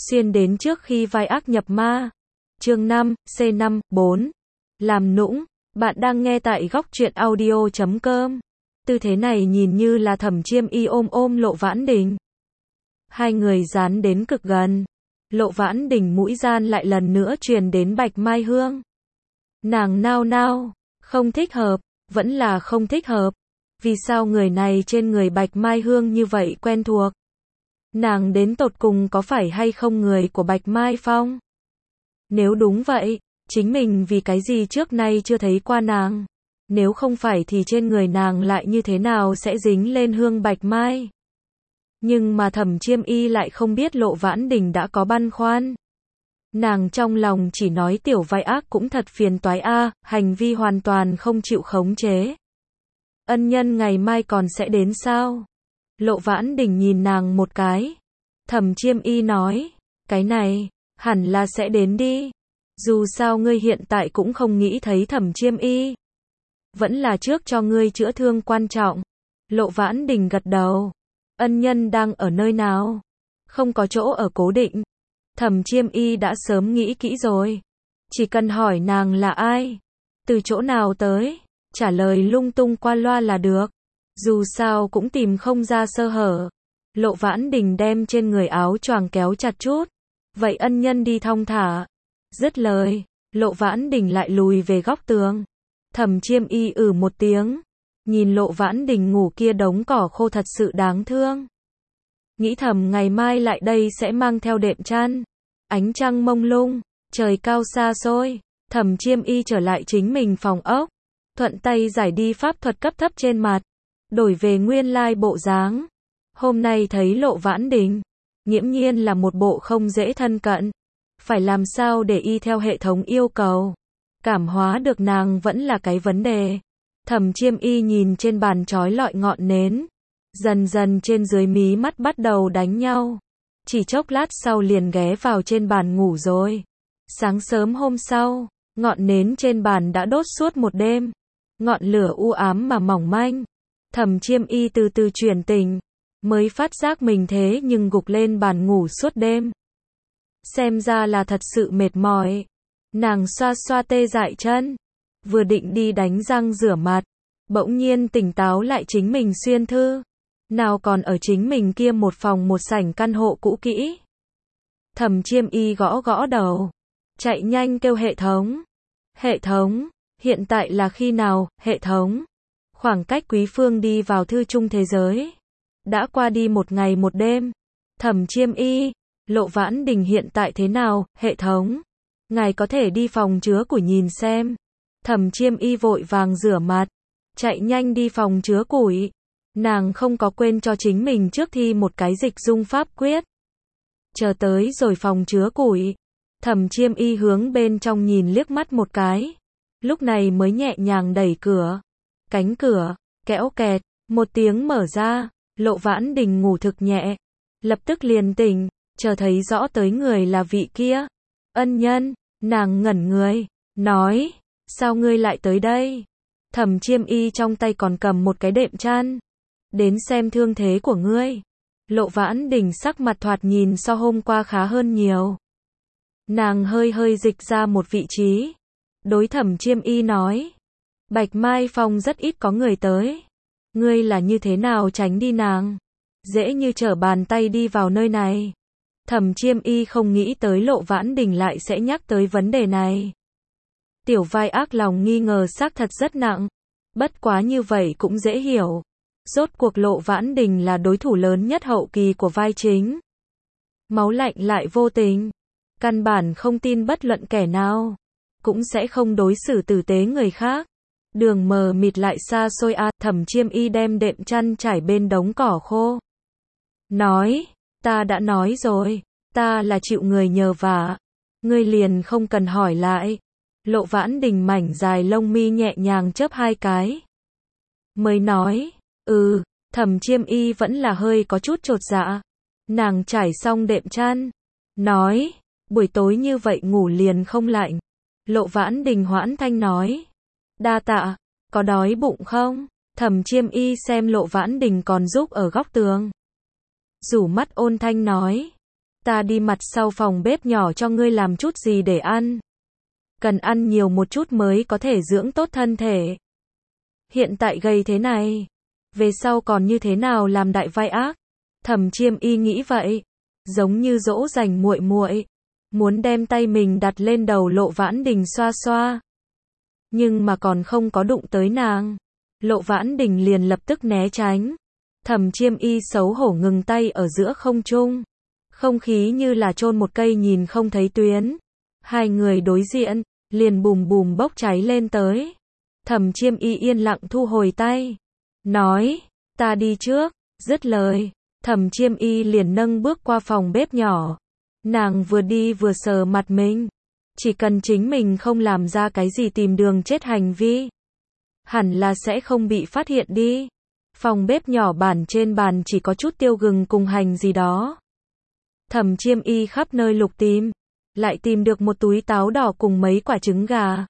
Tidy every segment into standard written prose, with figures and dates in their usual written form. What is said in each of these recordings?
xuyên đến trước khi vai ác nhập ma. Chương 5, C5, 4. Làm nũng. Bạn đang nghe tại góc truyện audio.com. Tư thế này nhìn như là Thẩm Chiêm Y ôm Lộ Vãn Đình. Hai người dán đến cực gần. Lộ Vãn Đình mũi gian lại lần nữa truyền đến Bạch Mai Hương. Nàng nao nao, không thích hợp, vẫn là không thích hợp. Vì sao người này trên người Bạch Mai Hương như vậy quen thuộc? Nàng đến tột cùng có phải hay không người của Bạch Mai Phong? Nếu đúng vậy, chính mình vì cái gì trước nay chưa thấy qua nàng? Nếu không phải thì trên người nàng lại như thế nào sẽ dính lên hương Bạch Mai? Nhưng mà Thẩm Chiêm Y lại không biết Lộ Vãn Đình đã có băn khoăn. Nàng trong lòng chỉ nói tiểu vai ác cũng thật phiền toái a, hành vi hoàn toàn không chịu khống chế. Ân nhân ngày mai còn sẽ đến sao? Lộ Vãn Đình nhìn nàng một cái. Thẩm Chiêm Y nói, cái này, hẳn là sẽ đến đi. Dù sao ngươi hiện tại cũng không nghĩ thấy Thẩm Chiêm Y. Vẫn là trước cho ngươi chữa thương quan trọng. Lộ Vãn Đình gật đầu. Ân nhân đang ở nơi nào? Không có chỗ ở cố định. Thẩm Chiêm Y đã sớm nghĩ kỹ rồi. Chỉ cần hỏi nàng là ai, từ chỗ nào tới, trả lời lung tung qua loa là được. Dù sao cũng tìm không ra sơ hở. Lộ Vãn Đình đem trên người áo choàng kéo chặt chút. Vậy ân nhân đi thong thả. Dứt lời, Lộ Vãn Đình lại lùi về góc tường. Thẩm Chiêm Y một tiếng. Nhìn Lộ Vãn Đình ngủ kia đống cỏ khô thật sự đáng thương. Nghĩ thầm ngày mai lại đây sẽ mang theo đệm chăn. Ánh trăng mông lung, trời cao xa xôi. Thẩm Chiêm Y trở lại chính mình phòng ốc. Thuận tay giải đi pháp thuật cấp thấp trên mặt. Đổi về nguyên lai bộ dáng. Hôm nay thấy Lộ Vãn Đình, nghiễm nhiên là một bộ không dễ thân cận. Phải làm sao để y theo hệ thống yêu cầu. Cảm hóa được nàng vẫn là cái vấn đề. Thẩm Chiêm Y nhìn trên bàn trói lọi ngọn nến. Dần dần trên dưới mí mắt bắt đầu đánh nhau. Chỉ chốc lát sau liền ghé vào trên bàn ngủ rồi. Sáng sớm hôm sau, ngọn nến trên bàn đã đốt suốt một đêm. Ngọn lửa u ám mà mỏng manh. Thẩm Chiêm Y từ từ chuyển tỉnh, mới phát giác mình thế nhưng gục lên bàn ngủ suốt đêm. Xem ra là thật sự mệt mỏi. Nàng xoa xoa tê dại chân, vừa định đi đánh răng rửa mặt, bỗng nhiên tỉnh táo lại chính mình xuyên thư. Nào còn ở chính mình kia một phòng một sảnh căn hộ cũ kỹ. Thẩm Chiêm Y gõ gõ đầu, chạy nhanh kêu hệ thống. Hệ thống, hiện tại là khi nào, hệ thống? Khoảng cách Quý Phương đi vào thư chung thế giới đã qua đi một ngày một đêm. Thẩm Chiêm Y, Lộ Vãn Đình hiện tại thế nào, hệ thống? Ngài có thể đi phòng chứa củi nhìn xem. Thẩm Chiêm Y vội vàng rửa mặt, chạy nhanh đi phòng chứa củi. Nàng không có quên cho chính mình trước thi một cái dịch dung pháp quyết. Chờ tới rồi phòng chứa củi, Thẩm Chiêm Y hướng bên trong nhìn liếc mắt một cái. Lúc này mới nhẹ nhàng đẩy cửa. Cánh cửa, kéo kẹt, một tiếng mở ra. Lộ Vãn Đình ngủ thực nhẹ, lập tức liền tỉnh, chờ thấy rõ tới người là vị kia. Ân nhân, nàng ngẩn người, nói, sao ngươi lại tới đây? Thẩm Chiêm Y trong tay còn cầm một cái đệm chăn. Đến xem thương thế của ngươi. Lộ Vãn Đình sắc mặt thoạt nhìn so hôm qua khá hơn nhiều. Nàng hơi dịch ra một vị trí. Đối Thẩm Chiêm Y nói, Bạch Mai Phong rất ít có người tới. Ngươi là như thế nào tránh đi nàng? Dễ như trở bàn tay đi vào nơi này. Thẩm Chiêm Y không nghĩ tới Lộ Vãn Đình lại sẽ nhắc tới vấn đề này. Tiểu vai ác lòng nghi ngờ xác thật rất nặng. Bất quá như vậy cũng dễ hiểu. Rốt cuộc Lộ Vãn Đình là đối thủ lớn nhất hậu kỳ của vai chính. Máu lạnh lại vô tình. Căn bản không tin bất luận kẻ nào. Cũng sẽ không đối xử tử tế người khác. Đường mờ mịt lại xa xôi a. Thẩm Chiêm Y đem đệm chăn trải bên đống cỏ khô. Nói, ta đã nói rồi, ta là chịu người nhờ vả. Ngươi liền không cần hỏi lại. Lộ Vãn Đình mảnh dài lông mi nhẹ nhàng chớp hai cái. Mới nói, Thẩm Chiêm Y vẫn là hơi có chút chột dạ. Nàng trải xong đệm chăn. Nói, buổi tối như vậy ngủ liền không lạnh. Lộ Vãn Đình hoãn thanh nói. Đa tạ, có đói bụng không? Thẩm Chiêm Y xem Lộ Vãn Đình còn giúp ở góc tường. Rủ mắt ôn thanh nói. Ta đi mặt sau phòng bếp nhỏ cho ngươi làm chút gì để ăn. Cần ăn nhiều một chút mới có thể dưỡng tốt thân thể. Hiện tại gầy thế này, về sau còn như thế nào làm đại vai ác? Thẩm Chiêm Y nghĩ vậy, giống như dỗ dành muội muội, muốn đem tay mình đặt lên đầu Lộ Vãn Đình xoa xoa. Nhưng mà còn không có đụng tới nàng, Lộ Vãn Đình liền lập tức né tránh. Thẩm Chiêm Y xấu hổ ngừng tay ở giữa không trung. Không khí như là chôn một cây nhìn không thấy tuyến. Hai người đối diện, liền bùm bùm bốc cháy lên tới. Thẩm Chiêm Y yên lặng thu hồi tay, nói, ta đi trước. Dứt lời, Thẩm Chiêm Y liền nâng bước qua phòng bếp nhỏ. Nàng vừa đi vừa sờ mặt mình. Chỉ cần chính mình không làm ra cái gì tìm đường chết hành vi, hẳn là sẽ không bị phát hiện đi. Phòng bếp nhỏ trên bàn chỉ có chút tiêu gừng cùng hành gì đó. Thẩm Chiêm Y khắp nơi lục tìm, lại tìm được một túi táo đỏ cùng mấy quả trứng gà.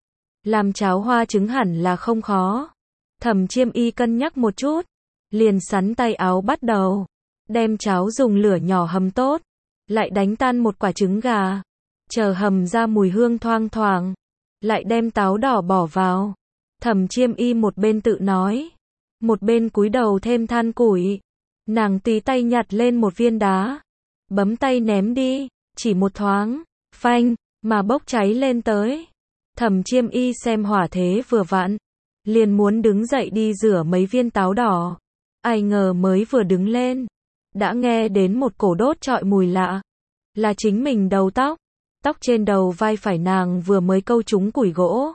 Làm cháo hoa trứng hẳn là không khó. Thẩm Chiêm Y cân nhắc một chút, liền sắn tay áo bắt đầu đem cháo dùng lửa nhỏ hầm tốt, lại đánh tan một quả trứng gà, chờ hầm ra mùi hương thoang thoảng, lại đem táo đỏ bỏ vào. Thẩm Chiêm Y một bên tự nói, một bên cúi đầu thêm than củi. Nàng tùy tay nhặt lên một viên đá, bấm tay ném đi, chỉ một thoáng, phanh, mà bốc cháy lên tới. Thẩm Chiêm Y xem hỏa thế vừa vặn, liền muốn đứng dậy đi rửa mấy viên táo đỏ. Ai ngờ mới vừa đứng lên, đã nghe đến một cổ đốt trọi mùi lạ. Là chính mình đầu tóc. Tóc trên đầu vai phải nàng vừa mới câu trúng củi gỗ,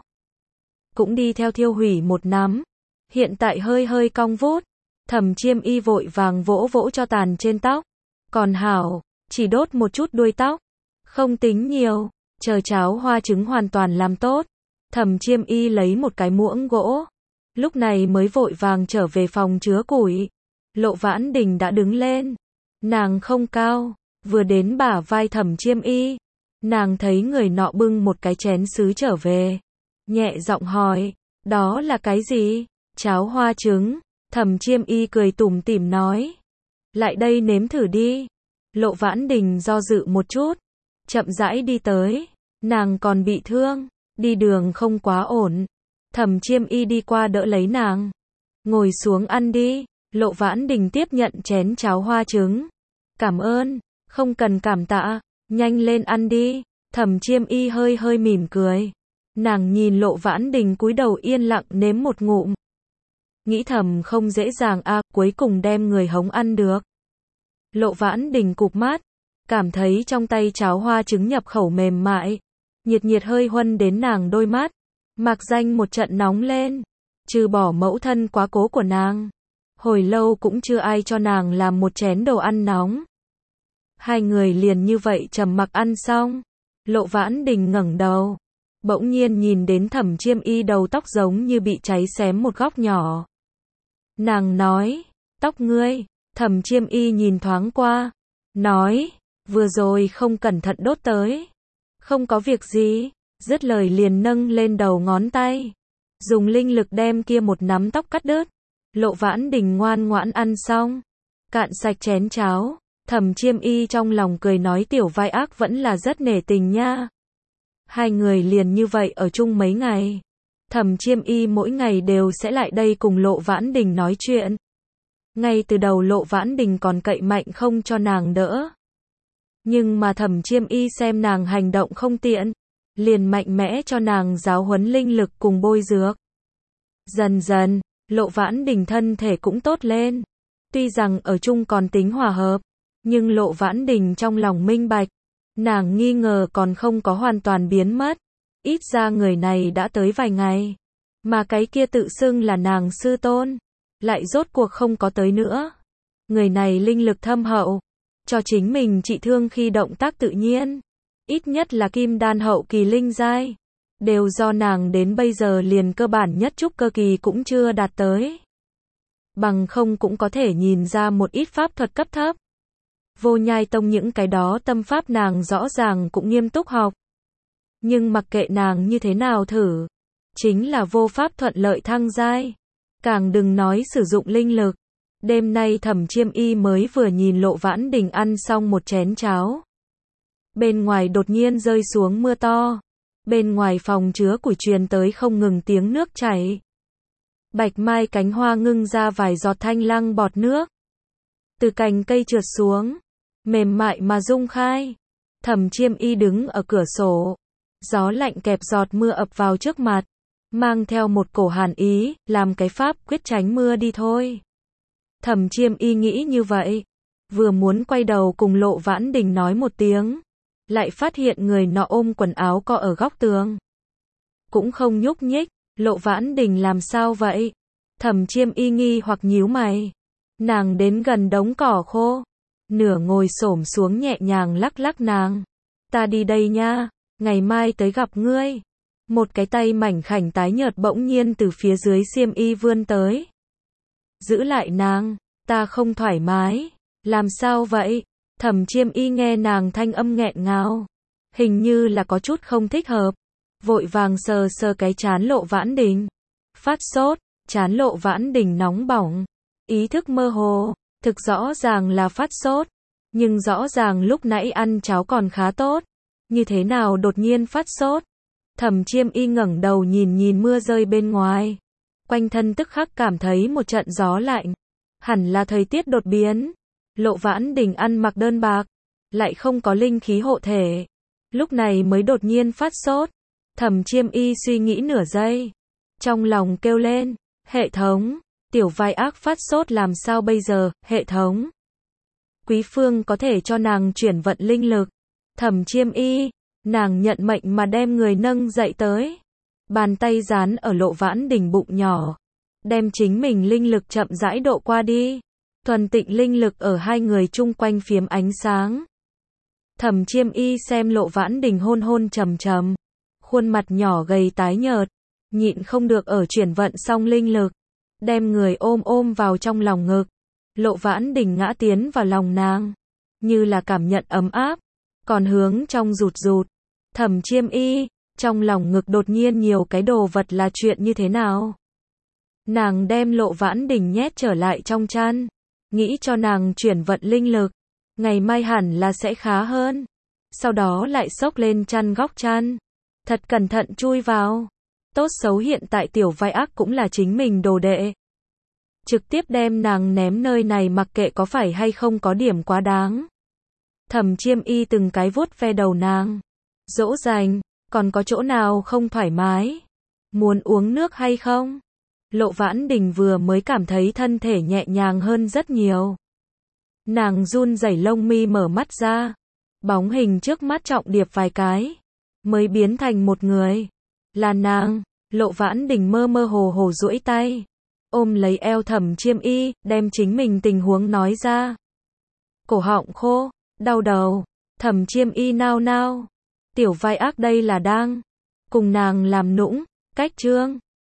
cũng đi theo thiêu hủy một nắm. Hiện tại hơi hơi cong vút. Thẩm Chiêm Y vội vàng vỗ vỗ cho tàn trên tóc. Còn hảo, chỉ đốt một chút đuôi tóc, không tính nhiều. Chờ cháo hoa trứng hoàn toàn làm tốt, Thẩm Chiêm Y lấy một cái muỗng gỗ, lúc này mới vội vàng trở về phòng chứa củi. Lộ Vãn Đình đã đứng lên. Nàng không cao, vừa đến bả vai Thẩm Chiêm Y, nàng thấy người nọ bưng một cái chén sứ trở về, nhẹ giọng hỏi, đó là cái gì? Cháo hoa trứng. Thẩm Chiêm Y cười tủm tỉm nói, lại đây nếm thử đi. Lộ Vãn Đình do dự một chút, chậm rãi đi tới. Nàng còn bị thương, đi đường không quá ổn. Thẩm Chiêm Y đi qua đỡ lấy nàng, ngồi xuống ăn đi. Lộ Vãn Đình tiếp nhận chén cháo hoa trứng. Cảm ơn, không cần cảm tạ, nhanh lên ăn đi. Thẩm Chiêm Y hơi hơi mỉm cười. Nàng nhìn Lộ Vãn Đình cúi đầu yên lặng nếm một ngụm. Nghĩ thầm không dễ dàng cuối cùng đem người hống ăn được. Lộ Vãn Đình cụp mắt, cảm thấy trong tay cháo hoa trứng nhập khẩu mềm mại, nhiệt nhiệt hơi huân đến nàng đôi mắt. Mạc danh một trận nóng lên, trừ bỏ mẫu thân quá cố của nàng, hồi lâu cũng chưa ai cho nàng làm một chén đồ ăn nóng. Hai người liền như vậy trầm mặc ăn xong. Lộ Vãn Đình ngẩng đầu, bỗng nhiên nhìn đến Thẩm Chiêm Y đầu tóc giống như bị cháy xém một góc nhỏ. Nàng nói, tóc ngươi. Thẩm Chiêm Y nhìn thoáng qua, nói, vừa rồi không cẩn thận đốt tới. Không có việc gì. Dứt lời liền nâng lên đầu ngón tay, dùng linh lực đem kia một nắm tóc cắt đứt. Lộ Vãn Đình ngoan ngoãn ăn xong, cạn sạch chén cháo. Thẩm Chiêm Y trong lòng cười nói tiểu vai ác vẫn là rất nể tình nha. Hai người liền như vậy ở chung mấy ngày. Thẩm Chiêm Y mỗi ngày đều sẽ lại đây cùng Lộ Vãn Đình nói chuyện. Ngay từ đầu Lộ Vãn Đình còn cậy mạnh không cho nàng đỡ. Nhưng mà Thẩm Chiêm Y xem nàng hành động không tiện, liền mạnh mẽ cho nàng giáo huấn linh lực cùng bôi dược. Dần dần, Lộ Vãn Đình thân thể cũng tốt lên. Tuy rằng ở chung còn tính hòa hợp, nhưng Lộ Vãn Đình trong lòng minh bạch, nàng nghi ngờ còn không có hoàn toàn biến mất. Ít ra người này đã tới vài ngày, mà cái kia tự xưng là nàng sư tôn, lại rốt cuộc không có tới nữa. Người này linh lực thâm hậu, cho chính mình trị thương khi động tác tự nhiên, ít nhất là kim đan hậu kỳ linh giai, đều do nàng đến bây giờ liền cơ bản nhất trúc cơ kỳ cũng chưa đạt tới. Bằng không cũng có thể nhìn ra một ít pháp thuật cấp thấp. Vô Nhai Tông những cái đó tâm pháp nàng rõ ràng cũng nghiêm túc học. Nhưng mặc kệ nàng như thế nào thử, chính là vô pháp thuận lợi thăng giai. Càng đừng nói sử dụng linh lực. Đêm nay Thẩm Chiêm Y mới vừa nhìn Lộ Vãn Đình ăn xong một chén cháo. Bên ngoài đột nhiên rơi xuống mưa to. Bên ngoài phòng chứa củi truyền tới không ngừng tiếng nước chảy. Bạch mai cánh hoa ngưng ra vài giọt thanh lăng bọt nước. Từ cành cây trượt xuống, mềm mại mà rung khai. Thẩm Chiêm Y đứng ở cửa sổ. Gió lạnh kẹp giọt mưa ập vào trước mặt, mang theo một cổ hàn ý, làm cái pháp quyết tránh mưa đi thôi. Thẩm Chiêm Y nghĩ như vậy, vừa muốn quay đầu cùng Lộ Vãn Đình nói một tiếng, lại phát hiện người nọ ôm quần áo co ở góc tường. Cũng không nhúc nhích, Lộ Vãn Đình làm sao vậy? Thẩm Chiêm Y nghi hoặc nhíu mày. Nàng đến gần đống cỏ khô, nửa ngồi xổm xuống nhẹ nhàng lắc lắc nàng. Ta đi đây nha, ngày mai tới gặp ngươi. Một cái tay mảnh khảnh tái nhợt bỗng nhiên từ phía dưới xiêm y vươn tới. Giữ lại nàng, ta không thoải mái. Làm sao vậy? Thẩm Chiêm Y nghe nàng thanh âm nghẹn ngào, hình như là có chút không thích hợp, vội vàng sờ sờ cái trán Lộ Vãn Đình. Phát sốt, trán Lộ Vãn Đình nóng bỏng, ý thức mơ hồ, thực rõ ràng là phát sốt, nhưng rõ ràng lúc nãy ăn cháo còn khá tốt, như thế nào đột nhiên phát sốt? Thẩm Chiêm Y ngẩng đầu nhìn mưa rơi bên ngoài, quanh thân tức khắc cảm thấy một trận gió lạnh, hẳn là thời tiết đột biến. Lộ Vãn Đình ăn mặc đơn bạc, lại không có linh khí hộ thể, lúc này mới đột nhiên phát sốt. Thẩm Chiêm Y suy nghĩ nửa giây, trong lòng kêu lên, hệ thống, tiểu vai ác phát sốt làm sao bây giờ, hệ thống. Quý phương có thể cho nàng chuyển vận linh lực. Thẩm Chiêm Y, nàng nhận mệnh mà đem người nâng dậy tới. Bàn tay dán ở Lộ Vãn Đình bụng nhỏ, đem chính mình linh lực chậm rãi độ qua đi. Thuần tịnh linh lực ở hai người chung quanh phiếm ánh sáng. Thẩm Chiêm Y xem Lộ Vãn Đình hôn hôn trầm trầm, khuôn mặt nhỏ gầy tái nhợt, nhịn không được ở chuyển vận xong linh lực, đem người ôm vào trong lòng ngực. Lộ Vãn Đình ngã tiến vào lòng nàng, như là cảm nhận ấm áp, còn hướng trong rụt rụt. Thẩm Chiêm Y, trong lòng ngực đột nhiên nhiều cái đồ vật là chuyện như thế nào? Nàng đem Lộ Vãn Đình nhét trở lại trong chăn, nghĩ cho nàng chuyển vận linh lực, ngày mai hẳn là sẽ khá hơn. Sau đó lại xốc lên chăn góc chăn, thật cẩn thận chui vào. Tốt xấu hiện tại tiểu vai ác cũng là chính mình đồ đệ, trực tiếp đem nàng ném nơi này mặc kệ có phải hay không có điểm quá đáng. Thẩm Chiêm Y từng cái vuốt ve đầu nàng, dỗ dành, còn có chỗ nào không thoải mái? Muốn uống nước hay không? Lộ Vãn Đình vừa mới cảm thấy thân thể nhẹ nhàng hơn rất nhiều. Nàng run rẩy lông mi mở mắt ra, bóng hình trước mắt trọng điệp vài cái, mới biến thành một người. Là nàng. Lộ Vãn Đình mơ mơ hồ duỗi tay, ôm lấy eo Thẩm Chiêm Y, đem chính mình tình huống nói ra. Cổ họng khô, đau đầu. Thẩm Chiêm Y nao nao. Tiểu vai ác đây là đang cùng nàng làm nũng, cách trương.